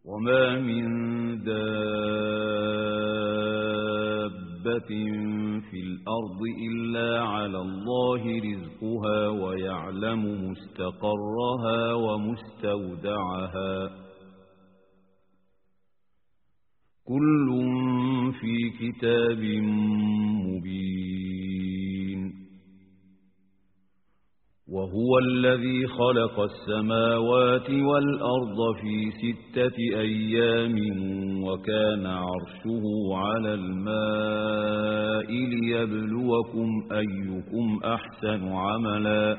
وما من دابة في الأرض إلا على الله رزقها ويعلم مستقرها ومستودعها كل في كتاب مبين. وهو الذي خلق السماوات والأرض في 6 أيام وكان عرشه على الماء ليبلوكم أيكم أحسن عملا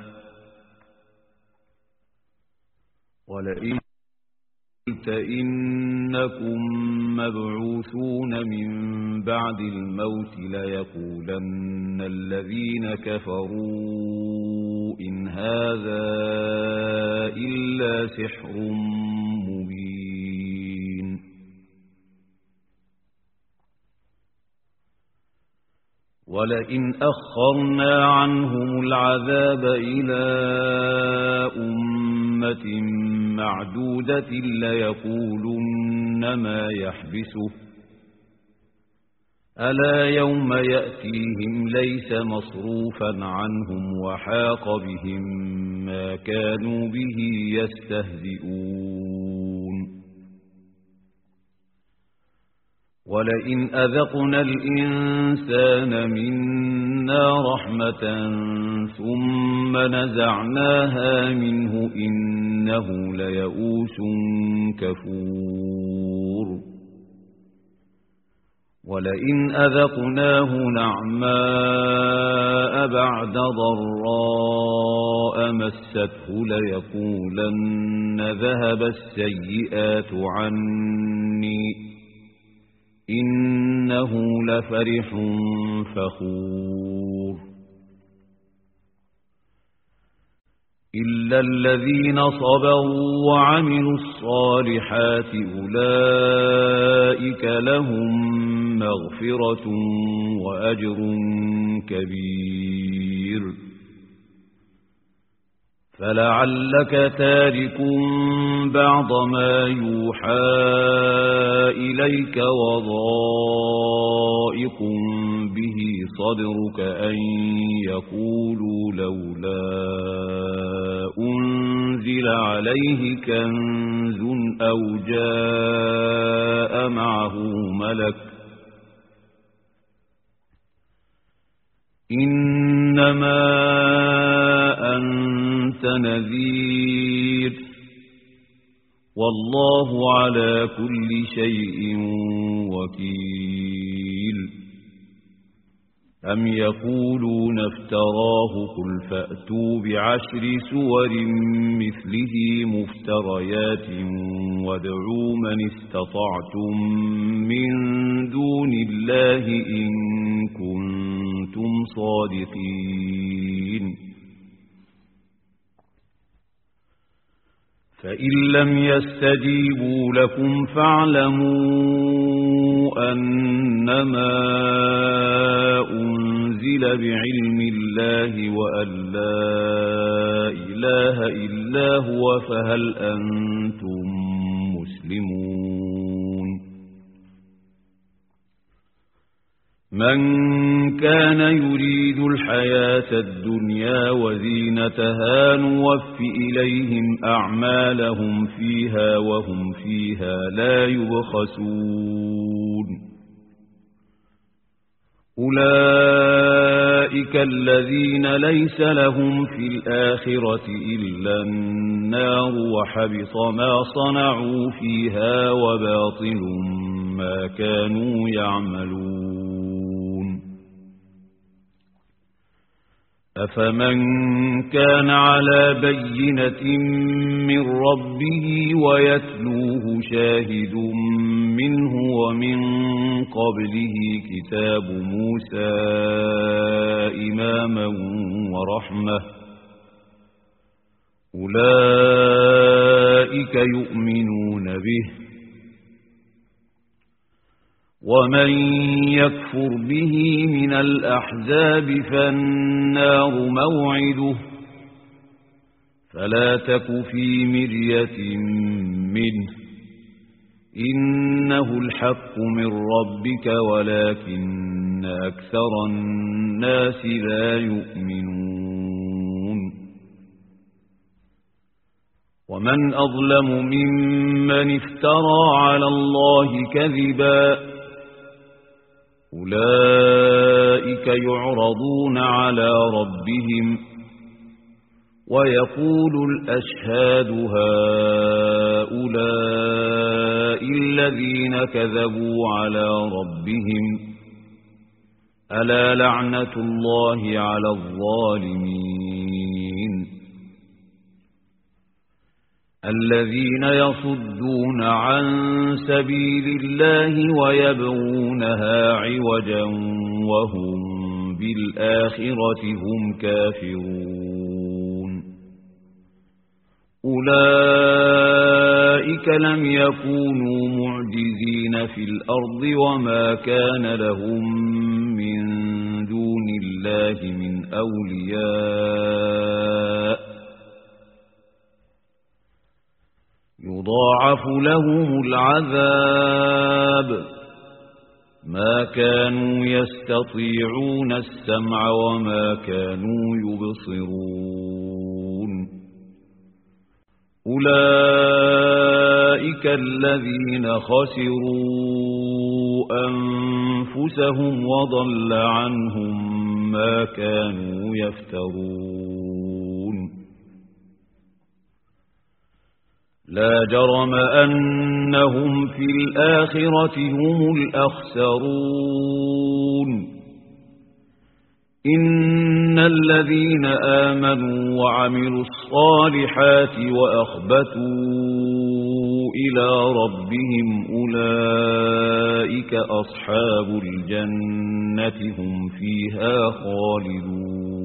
ولئن قلت إنكم مبعوثون من بعد الموت ليقولن الذين كفروا إن هذا إلا سحر مبين. ولئن أخرنا عنهم العذاب إلى أمة معدودة ليقولن ما يحبسه ألا يوم يأتيهم ليس مصروفا عنهم وحاق بهم ما كانوا به يستهزئون. ولئن أذقنا الإنسان منا رحمة ثم نزعناها منه إنه ليئوس كفور. ولئن أذقناه نعماء بعد ضراء مسته ليقولن ذهب السيئات عني إنه لفرح فخور. إلا الذين صبروا وعملوا الصالحات أولئك لهم مغفرة وأجر كبير. فلعلك تارك بعض ما يوحى إليك وضائق به صدرك أن يقولوا لولا أنزل عليه كنز أو جاء معه ملك إنما أنت نذير والله على كل شيء وكيل. أم يقولون افتراه قل فأتوا بعشر سور مثله مفتريات وادعوا من استطعتم من دون الله إن كنتم صادقين. فإن لم يستجيبوا لكم فاعلموا أنما أنزل بعلم الله وأن لا إله إلا هو فهل أنتم مسلمون. من كان يريد الحياة الدنيا وزينتها نوف إليهم أعمالهم فيها وهم فيها لا يبخسون. أولئك الذين ليس لهم في الآخرة إلا النار وحبط ما صنعوا فيها وباطل ما كانوا يعملون. أفمن كان على بينة من ربه ويتلوه شاهد منه ومن قبله كتاب موسى إماما ورحمة أولئك يؤمنون به. ومن يكفر به من الأحزاب فالنار موعده فلا تك في مرية منه إنه الحق من ربك ولكن أكثر الناس لا يؤمنون ومن أظلم ممن افترى على الله كذبا أولئك يعرضون على ربهم ويقول الأشهاد هؤلاء الذين كذبوا على ربهم ألا لعنة الله على الظالمين الذين يصدون عن سبيل الله ويبغونها عوجا وهم بالآخرة هم كافرون أولئك لم يكونوا معجزين في الأرض وما كان لهم من دون الله من أولياء يضاعف لهم العذاب ما كانوا يستطيعون السمع وما كانوا يبصرون أولئك الذين خسروا أنفسهم وضل عنهم ما كانوا يفترون لا جرم أنهم في الآخرة هم الأخسرون إن الذين آمنوا وعملوا الصالحات وأخبتوا إلى ربهم أولئك أصحاب الجنة هم فيها خالدون